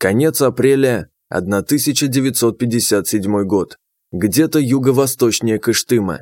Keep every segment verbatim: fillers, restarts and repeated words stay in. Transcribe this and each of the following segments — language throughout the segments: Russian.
Конец апреля тысяча девятьсот пятьдесят седьмой год. Где-то юго-восточнее Кыштыма.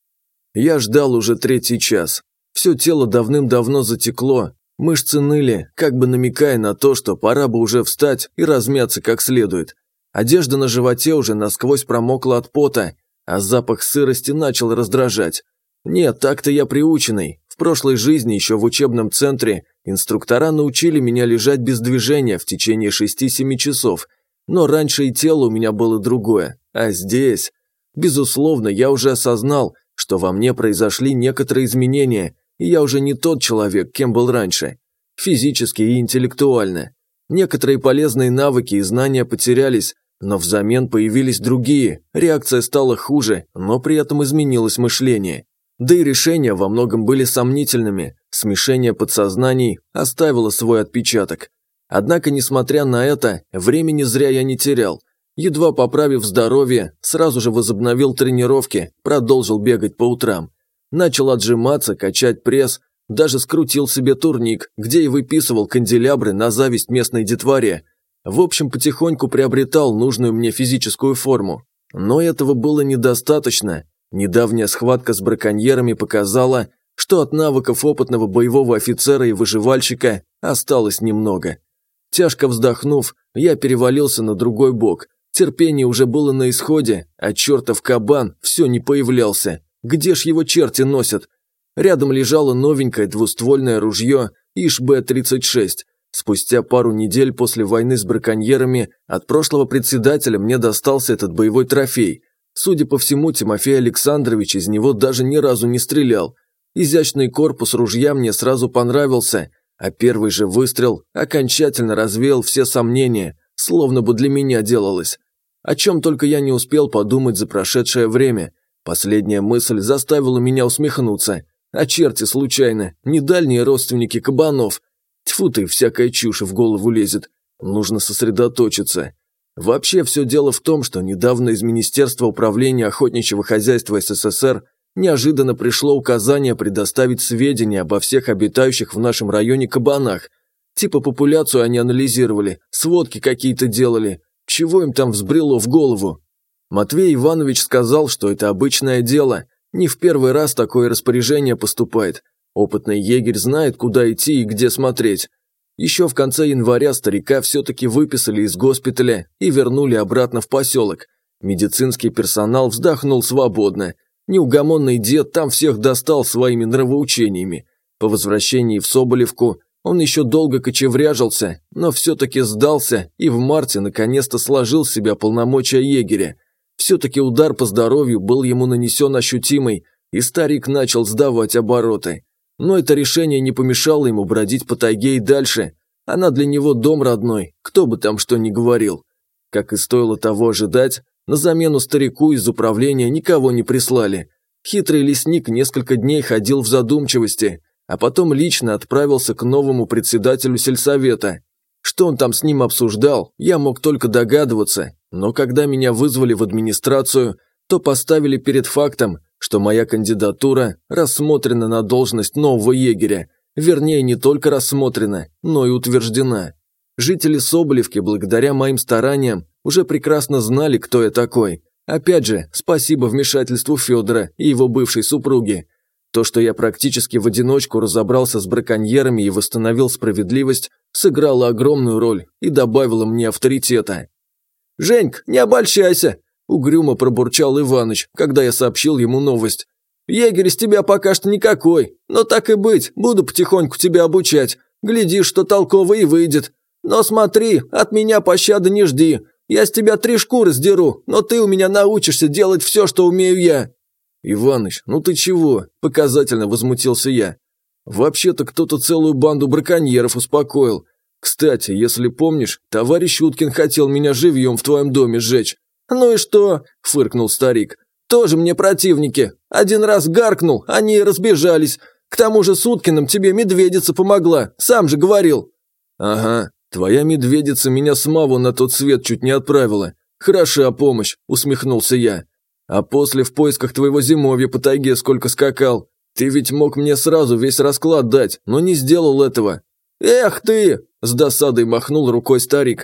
Я ждал уже третий час. Все тело давным-давно затекло, мышцы ныли, как бы намекая на то, что пора бы уже встать и размяться как следует. Одежда на животе уже насквозь промокла от пота, а запах сырости начал раздражать. Нет, так-то я приученный. В прошлой жизни, еще в учебном центре, инструктора научили меня лежать без движения в течение шести-семи часов. Но раньше и тело у меня было другое. А здесь... Безусловно, я уже осознал, что во мне произошли некоторые изменения, и я уже не тот человек, кем был раньше. Физически и интеллектуально. Некоторые полезные навыки и знания потерялись, но взамен появились другие, реакция стала хуже, но при этом изменилось мышление. Да и решения во многом были сомнительными, смешение подсознаний оставило свой отпечаток. Однако, несмотря на это, времени зря я не терял. Едва поправив здоровье, сразу же возобновил тренировки, продолжил бегать по утрам. Начал отжиматься, качать пресс, даже скрутил себе турник, где и выписывал канделябры на зависть местной детворе. В общем, потихоньку приобретал нужную мне физическую форму. Но этого было недостаточно. Недавняя схватка с браконьерами показала, что от навыков опытного боевого офицера и выживальщика осталось немного. Тяжко вздохнув, я перевалился на другой бок. Терпение уже было на исходе, а чертов кабан все не появлялся. Где ж его черти носят? Рядом лежало новенькое двуствольное ружье ИШ Б тридцать шесть. Спустя пару недель после войны с браконьерами от прошлого председателя мне достался этот боевой трофей. Судя по всему, Тимофей Александрович из него даже ни разу не стрелял. Изящный корпус ружья мне сразу понравился, а первый же выстрел окончательно развеял все сомнения, словно бы для меня делалось. О чем только я не успел подумать за прошедшее время. Последняя мысль заставила меня усмехнуться. А черти случайно, не дальние родственники кабанов. Тьфу ты, всякая чушь в голову лезет. Нужно сосредоточиться. Вообще все дело в том, что недавно из Министерства управления охотничьего хозяйства СССР неожиданно пришло указание предоставить сведения обо всех обитающих в нашем районе кабанах. Типа популяцию они анализировали, сводки какие-то делали. Чего им там взбрело в голову? Матвей Иванович сказал, что это обычное дело. Не в первый раз такое распоряжение поступает. Опытный егерь знает, куда идти и где смотреть. Еще в конце января старика все-таки выписали из госпиталя и вернули обратно в поселок. Медицинский персонал вздохнул свободно. Неугомонный дед там всех достал своими нравоучениями. По возвращении в Соболевку он еще долго кочевряжился, но все-таки сдался и в марте наконец-то сложил с себя полномочия егеря. Все-таки удар по здоровью был ему нанесен ощутимый, и старик начал сдавать обороты. Но это решение не помешало ему бродить по тайге и дальше. Она для него дом родной, кто бы там что ни говорил. Как и стоило того ожидать, на замену старику из управления никого не прислали. Хитрый лесник несколько дней ходил в задумчивости, а потом лично отправился к новому председателю сельсовета. Что он там с ним обсуждал, я мог только догадываться, но когда меня вызвали в администрацию, то поставили перед фактом, что моя кандидатура рассмотрена на должность нового егеря, вернее, не только рассмотрена, но и утверждена. Жители Соболевки, благодаря моим стараниям, уже прекрасно знали, кто я такой. Опять же, спасибо вмешательству Федора и его бывшей супруги. То, что я практически в одиночку разобрался с браконьерами и восстановил справедливость, сыграло огромную роль и добавило мне авторитета. «Женьк, не обольщайся!» – угрюмо пробурчал Иваныч, когда я сообщил ему новость. «Егерь из тебя пока что никакой, но так и быть, буду потихоньку тебя обучать. Глядишь, что толково и выйдет. Но смотри, от меня пощады не жди. Я с тебя три шкуры сдеру, но ты у меня научишься делать все, что умею я». «Иваныч, ну ты чего?» – показательно возмутился я. «Вообще-то кто-то целую банду браконьеров успокоил. Кстати, если помнишь, товарищ Уткин хотел меня живьем в твоем доме сжечь». «Ну и что?» – фыркнул старик. «Тоже мне противники. Один раз гаркнул, они и разбежались. К тому же с Уткиным тебе медведица помогла, сам же говорил». «Ага, твоя медведица меня с Маву на тот свет чуть не отправила. Хороша помощь», – усмехнулся я. «А после в поисках твоего зимовья по тайге сколько скакал. Ты ведь мог мне сразу весь расклад дать, но не сделал этого». «Эх ты!» – с досадой махнул рукой старик.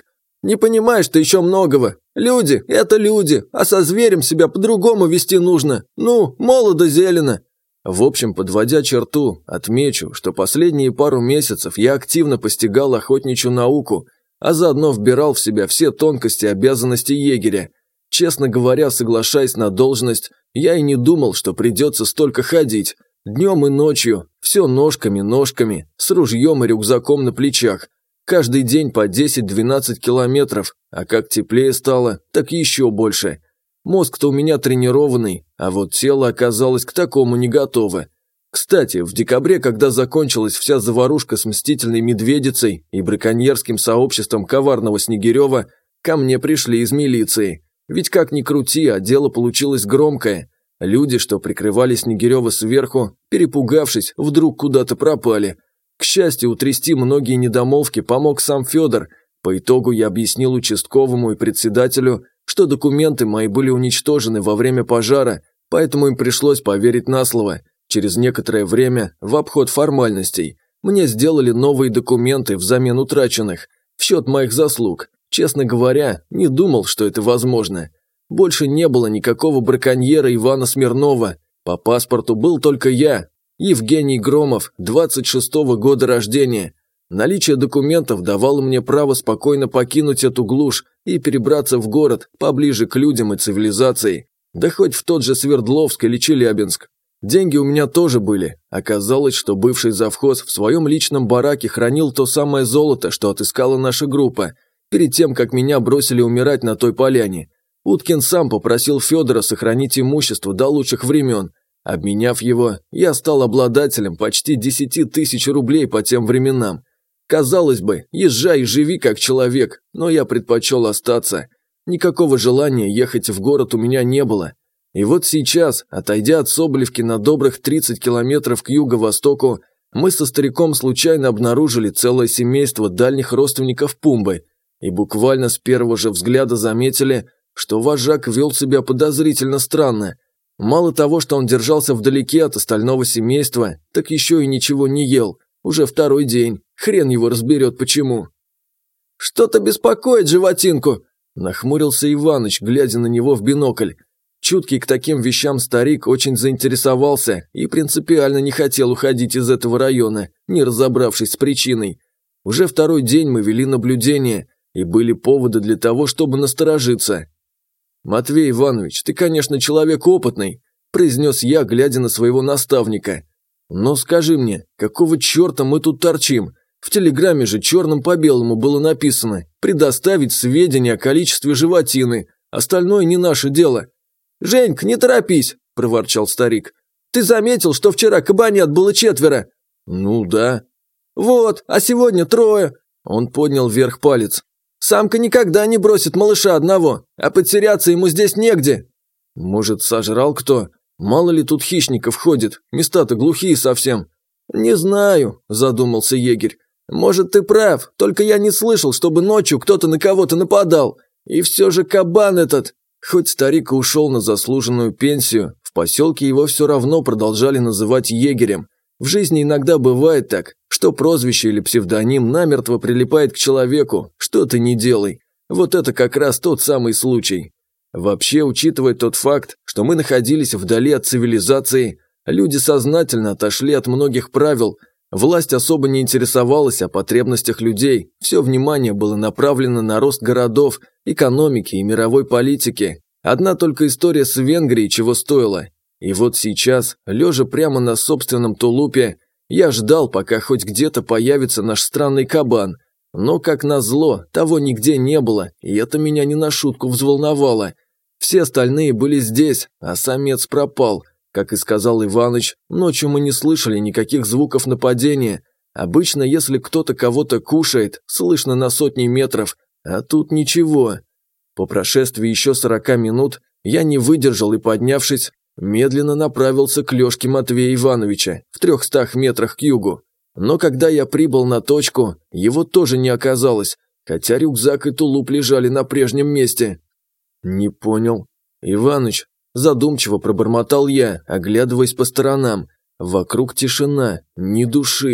Не понимаешь ты еще многого. Люди – это люди, а со зверем себя по-другому вести нужно. Ну, молодо-зелено». В общем, подводя черту, отмечу, что последние пару месяцев я активно постигал охотничью науку, а заодно вбирал в себя все тонкости обязанностей егеря. Честно говоря, соглашаясь на должность, я и не думал, что придется столько ходить. Днем и ночью, все ножками-ножками, с ружьем и рюкзаком на плечах. Каждый день по десять-двенадцать километров, а как теплее стало, так еще больше. Мозг-то у меня тренированный, а вот тело оказалось к такому не готово. Кстати, в декабре, когда закончилась вся заварушка с мстительной медведицей и браконьерским сообществом коварного Снегирева, ко мне пришли из милиции. Ведь как ни крути, а дело получилось громкое. Люди, что прикрывали Снегирева сверху, перепугавшись, вдруг куда-то пропали. К счастью, утрясти многие недомолвки помог сам Федор. По итогу я объяснил участковому и председателю, что документы мои были уничтожены во время пожара, поэтому им пришлось поверить на слово. Через некоторое время, в обход формальностей, мне сделали новые документы взамен утраченных, в счет моих заслуг. Честно говоря, не думал, что это возможно. Больше не было никакого браконьера Ивана Смирнова. По паспорту был только я, Евгений Громов, двадцать шестого года рождения. Наличие документов давало мне право спокойно покинуть эту глушь и перебраться в город, поближе к людям и цивилизации, да хоть в тот же Свердловск или Челябинск. Деньги у меня тоже были. Оказалось, что бывший завхоз в своем личном бараке хранил то самое золото, что отыскала наша группа, перед тем, как меня бросили умирать на той поляне. Уткин сам попросил Федора сохранить имущество до лучших времен. Обменяв его, я стал обладателем почти десяти тысяч рублей по тем временам. Казалось бы, езжай и живи как человек, но я предпочел остаться. Никакого желания ехать в город у меня не было. И вот сейчас, отойдя от Соболевки на добрых тридцать километров к юго-востоку, мы со стариком случайно обнаружили целое семейство дальних родственников Пумбы и буквально с первого же взгляда заметили, что вожак вел себя подозрительно странно. Мало того, что он держался вдалеке от остального семейства, так еще и ничего не ел. Уже второй день. Хрен его разберет почему. «Что-то беспокоит животинку», – нахмурился Иваныч, глядя на него в бинокль. Чуткий к таким вещам старик очень заинтересовался и принципиально не хотел уходить из этого района, не разобравшись с причиной. Уже второй день мы вели наблюдение, и были поводы для того, чтобы насторожиться. «Матвей Иванович, ты, конечно, человек опытный», – произнес я, глядя на своего наставника. «Но скажи мне, какого черта мы тут торчим? В телеграмме же черным по белому было написано «предоставить сведения о количестве животины, остальное не наше дело». «Женька, не торопись», – проворчал старик. «Ты заметил, что вчера кабанят было четверо?» «Ну да». «Вот, а сегодня трое». Он поднял вверх палец. «Самка никогда не бросит малыша одного, а потеряться ему здесь негде». «Может, сожрал кто? Мало ли тут хищников ходит, места-то глухие совсем». «Не знаю», – задумался егерь. «Может, ты прав, только я не слышал, чтобы ночью кто-то на кого-то нападал. И все же кабан этот...» Хоть старик и ушел на заслуженную пенсию, в поселке его все равно продолжали называть егерем. В жизни иногда бывает так, что прозвище или псевдоним намертво прилипает к человеку, что ты не делай. Вот это как раз тот самый случай. Вообще, учитывая тот факт, что мы находились вдали от цивилизации, люди сознательно отошли от многих правил, власть особо не интересовалась о потребностях людей, все внимание было направлено на рост городов, экономики и мировой политики. Одна только история с Венгрией чего стоила. И вот сейчас, лежа прямо на собственном тулупе, я ждал, пока хоть где-то появится наш странный кабан. Но, как назло, того нигде не было, и это меня не на шутку взволновало. Все остальные были здесь, а самец пропал. Как и сказал Иваныч, ночью мы не слышали никаких звуков нападения. Обычно, если кто-то кого-то кушает, слышно на сотни метров, а тут ничего. По прошествии еще сорока минут я не выдержал и, поднявшись, медленно направился к лёжке Матвея Ивановича в трехстах метрах к югу. Но когда я прибыл на точку, его тоже не оказалось, хотя рюкзак и тулуп лежали на прежнем месте. Не понял. Иваныч, задумчиво пробормотал я, оглядываясь по сторонам. Вокруг тишина, ни души.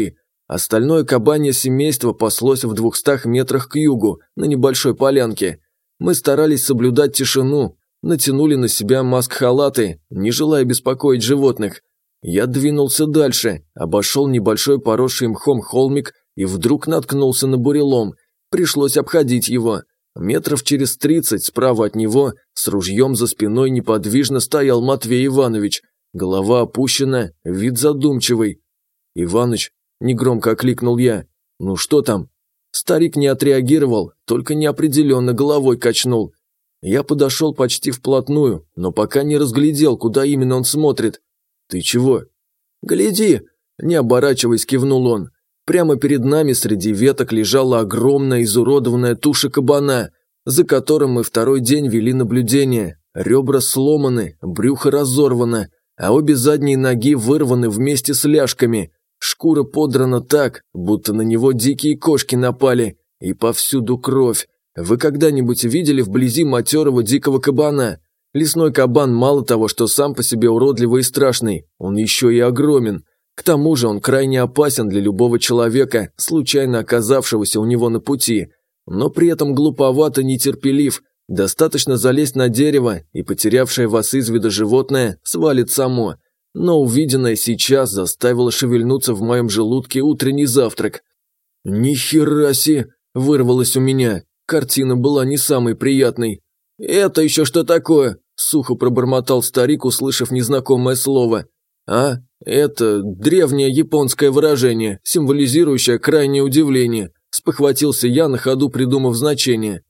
Остальное кабанье семейство паслось в двухстах метрах к югу, на небольшой полянке. Мы старались соблюдать тишину, натянули на себя маск-халаты, не желая беспокоить животных. Я двинулся дальше, обошел небольшой поросший мхом холмик и вдруг наткнулся на бурелом. Пришлось обходить его. Метров через тридцать справа от него, с ружьем за спиной неподвижно стоял Матвей Иванович. Голова опущена, вид задумчивый. «Иваныч», – негромко окликнул я, – «ну что там?» Старик не отреагировал, только неопределенно головой качнул. Я подошел почти вплотную, но пока не разглядел, куда именно он смотрит. «Ты чего?» «Гляди!» – не оборачиваясь, кивнул он. Прямо перед нами среди веток лежала огромная изуродованная туша кабана, за которым мы второй день вели наблюдение. Ребра сломаны, брюхо разорвано, а обе задние ноги вырваны вместе с ляжками. Шкура подрана так, будто на него дикие кошки напали, и повсюду кровь. Вы когда-нибудь видели вблизи матерого дикого кабана? Лесной кабан мало того, что сам по себе уродливый и страшный, он еще и огромен. К тому же он крайне опасен для любого человека, случайно оказавшегося у него на пути, но при этом глуповат и нетерпелив. Достаточно залезть на дерево, и потерявшее вас из вида животное свалит само. Но увиденное сейчас заставило шевельнуться в моем желудке утренний завтрак. «Ни хера себе!» – вырвалось у меня. Картина была не самой приятной. «Это еще что такое?» – сухо пробормотал старик, услышав незнакомое слово. «А, это древнее японское выражение, символизирующее крайнее удивление», – спохватился я, на ходу придумав значение.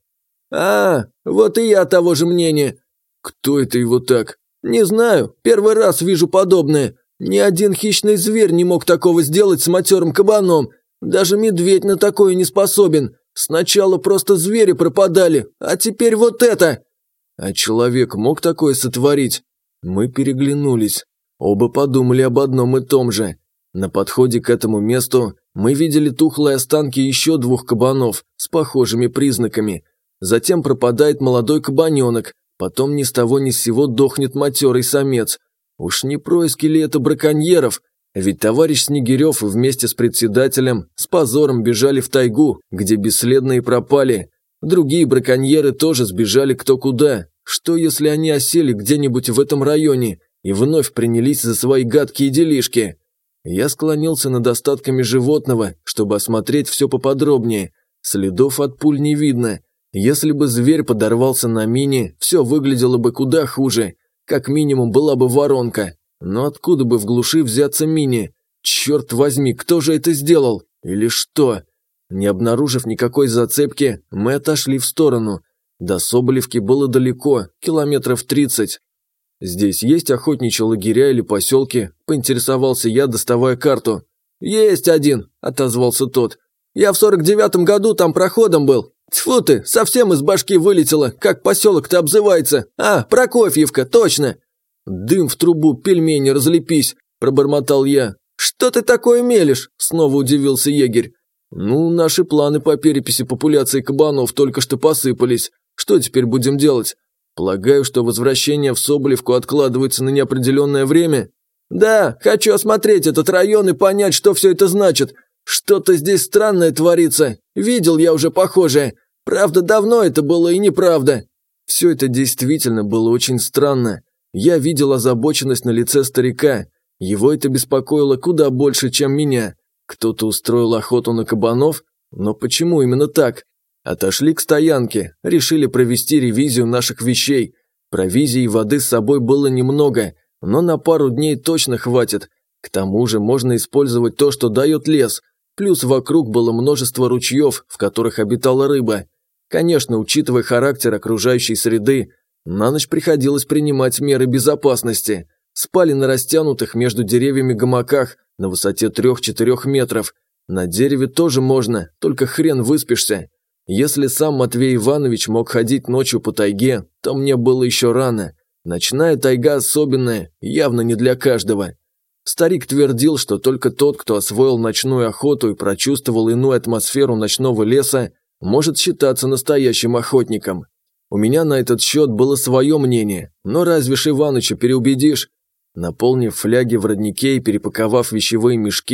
«А, вот и я того же мнения». «Кто это его так?» «Не знаю, первый раз вижу подобное. Ни один хищный зверь не мог такого сделать с матерым кабаном. Даже медведь на такое не способен. Сначала просто звери пропадали, а теперь вот это!» «А человек мог такое сотворить?» Мы переглянулись. Оба подумали об одном и том же. На подходе к этому месту мы видели тухлые останки еще двух кабанов с похожими признаками. Затем пропадает молодой кабаненок, потом ни с того ни с сего дохнет матерый самец. Уж не происки ли это браконьеров? Ведь товарищ Снегирев вместе с председателем с позором бежали в тайгу, где бесследно и пропали. Другие браконьеры тоже сбежали кто куда. Что если они осели где-нибудь в этом районе и вновь принялись за свои гадкие делишки? Я склонился над остатками животного, чтобы осмотреть все поподробнее. Следов от пуль не видно. Если бы зверь подорвался на мине, все выглядело бы куда хуже. Как минимум была бы воронка. Но откуда бы в глуши взяться мине? Черт возьми, кто же это сделал? Или что? Не обнаружив никакой зацепки, мы отошли в сторону. До Соболевки было далеко, километров тридцать. «Здесь есть охотничьи лагеря или поселки?» – поинтересовался я, доставая карту. «Есть один», – отозвался тот. «Я в сорок девятом году там проходом был. Тьфу ты, совсем из башки вылетело, как поселок-то обзывается. А, Прокофьевка, точно!» «Дым в трубу, пельмени, разлепись», – пробормотал я. «Что ты такое мелешь?» – снова удивился егерь. «Ну, наши планы по переписи популяции кабанов только что посыпались. Что теперь будем делать? Полагаю, что возвращение в Соболевку откладывается на неопределенное время?» «Да, хочу осмотреть этот район и понять, что все это значит. Что-то здесь странное творится. Видел я уже похожее. Правда, давно это было и неправда». Все это действительно было очень странно. Я видел озабоченность на лице старика. Его это беспокоило куда больше, чем меня. Кто-то устроил охоту на кабанов? Но почему именно так? Отошли к стоянке, решили провести ревизию наших вещей. Провизии и воды с собой было немного, но на пару дней точно хватит. К тому же можно использовать то, что дает лес. Плюс вокруг было множество ручьев, в которых обитала рыба. Конечно, учитывая характер окружающей среды, на ночь приходилось принимать меры безопасности. Спали на растянутых между деревьями гамаках на высоте трех-четырех метров. На дереве тоже можно, только хрен выспишься. Если сам Матвей Иванович мог ходить ночью по тайге, то мне было еще рано. Ночная тайга особенная, явно не для каждого. Старик твердил, что только тот, кто освоил ночную охоту и прочувствовал иную атмосферу ночного леса, может считаться настоящим охотником. У меня на этот счет было свое мнение, но разве ж Иваныча переубедишь? Наполнив фляги в роднике и перепаковав вещевые мешки,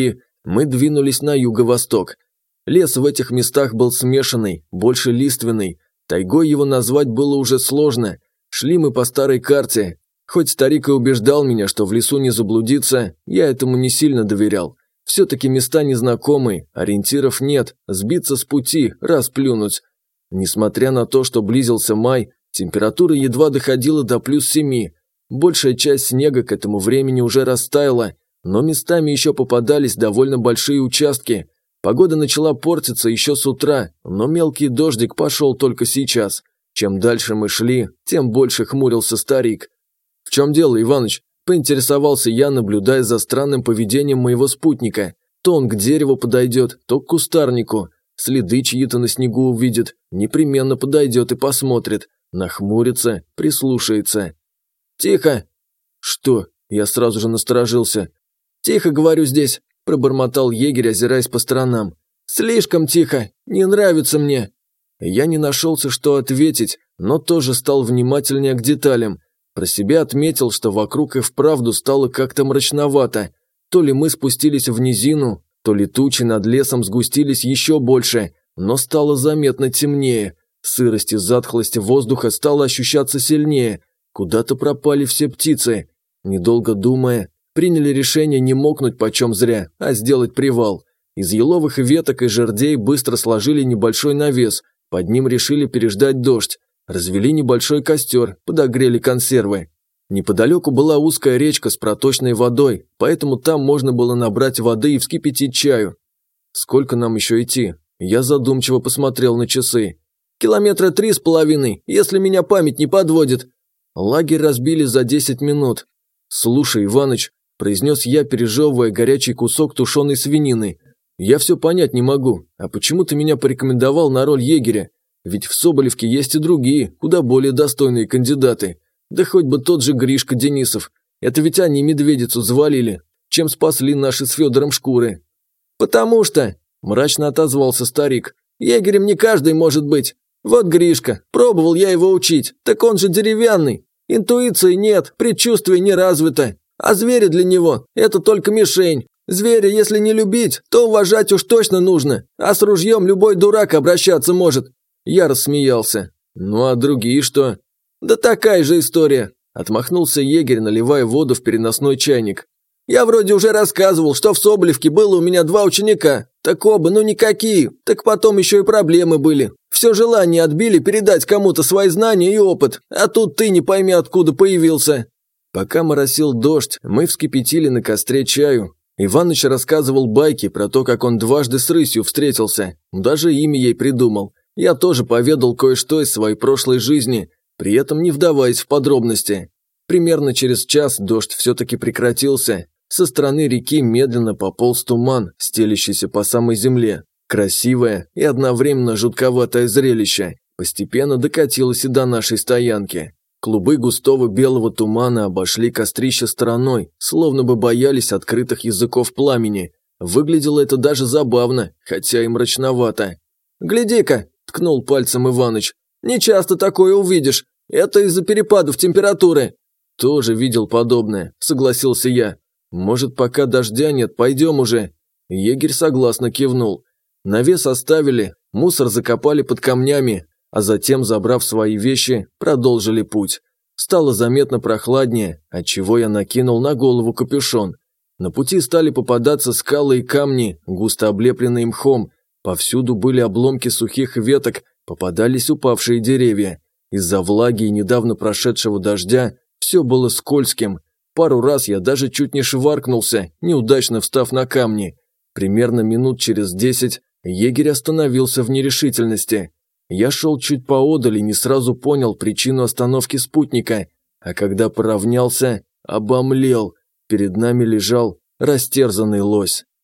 Мы двинулись на юго-восток. Лес в этих местах был смешанный, больше лиственный. Тайгой его назвать было уже сложно. Шли мы по старой карте. Хоть старик и убеждал меня, что в лесу не заблудиться, я этому не сильно доверял. Все-таки места незнакомые, ориентиров нет, сбиться с пути, расплюнуть. Несмотря на то, что близился май, температура едва доходила до плюс семи. Большая часть снега к этому времени уже растаяла, но местами еще попадались довольно большие участки. Погода начала портиться еще с утра, но мелкий дождик пошел только сейчас. Чем дальше мы шли, тем больше хмурился старик. «В чем дело, Иваныч?» – поинтересовался я, наблюдая за странным поведением моего спутника. То он к дереву подойдет, то к кустарнику. Следы чьи-то на снегу увидит, непременно подойдет и посмотрит. Нахмурится, прислушается. «Тихо!» «Что?» – я сразу же насторожился. «Тихо, говорю, здесь!» – пробормотал егерь, озираясь по сторонам. «Слишком тихо! Не нравится мне!» Я не нашелся, что ответить, но тоже стал внимательнее к деталям. Про себя отметил, что вокруг и вправду стало как-то мрачновато. То ли мы спустились в низину, то ли тучи над лесом сгустились еще больше, но стало заметно темнее. Сырость и затхлость воздуха стала ощущаться сильнее. Куда-то пропали все птицы. Недолго думая, приняли решение не мокнуть почем зря, а сделать привал. Из еловых веток и жердей быстро сложили небольшой навес, под ним решили переждать дождь. Развели небольшой костер, подогрели консервы. Неподалеку была узкая речка с проточной водой, поэтому там можно было набрать воды и вскипятить чаю. Сколько нам еще идти? Я задумчиво посмотрел на часы. Километра три с половиной, если меня память не подводит. Лагерь разбили за десять минут. Слушай, Иваныч, произнес я, пережевывая горячий кусок тушеной свинины. Я все понять не могу, а почему ты меня порекомендовал на роль егеря? Ведь в Соболевке есть и другие, куда более достойные кандидаты. Да хоть бы тот же Гришка Денисов. Это ведь они медведицу завалили, чем спасли наши с Федором шкуры. «Потому что», – мрачно отозвался старик, – «егерем не каждый может быть. Вот Гришка, пробовал я его учить, так он же деревянный. Интуиции нет, предчувствие не развито. А звери для него – это только мишень. Зверя, если не любить, то уважать уж точно нужно, а с ружьем любой дурак обращаться может». Я рассмеялся. «Ну а другие что?» «Да такая же история», – отмахнулся егерь, наливая воду в переносной чайник. «Я вроде уже рассказывал, что в Соболевке было у меня два ученика. Так оба, ну никакие, так потом еще и проблемы были. Все желание отбили передать кому-то свои знания и опыт, а тут ты не пойми откуда появился». Пока моросил дождь, мы вскипятили на костре чаю. Иваныч рассказывал байки про то, как он дважды с рысью встретился, даже имя ей придумал. Я тоже поведал кое-что из своей прошлой жизни, при этом не вдаваясь в подробности. Примерно через час дождь все-таки прекратился. Со стороны реки медленно пополз туман, стелящийся по самой земле. Красивое и одновременно жутковатое зрелище постепенно докатилось и до нашей стоянки. Клубы густого белого тумана обошли кострище стороной, словно бы боялись открытых языков пламени. Выглядело это даже забавно, хотя и мрачновато. «Гляди-ка!» – ткнул пальцем Иваныч. «Не часто такое увидишь. Это из-за перепадов температуры». «Тоже видел подобное», – согласился я. «Может, пока дождя нет, пойдем уже?» Егерь согласно кивнул. Навес оставили, мусор закопали под камнями, а затем, забрав свои вещи, продолжили путь. Стало заметно прохладнее, отчего я накинул на голову капюшон. На пути стали попадаться скалы и камни, густо облепленные мхом. Повсюду были обломки сухих веток, попадались упавшие деревья. Из-за влаги и недавно прошедшего дождя все было скользким. Пару раз я даже чуть не шваркнулся, неудачно встав на камни. Примерно минут через десять егерь остановился в нерешительности. Я шел чуть поодаль и не сразу понял причину остановки спутника, а когда поравнялся, обомлел. Перед нами лежал растерзанный лось.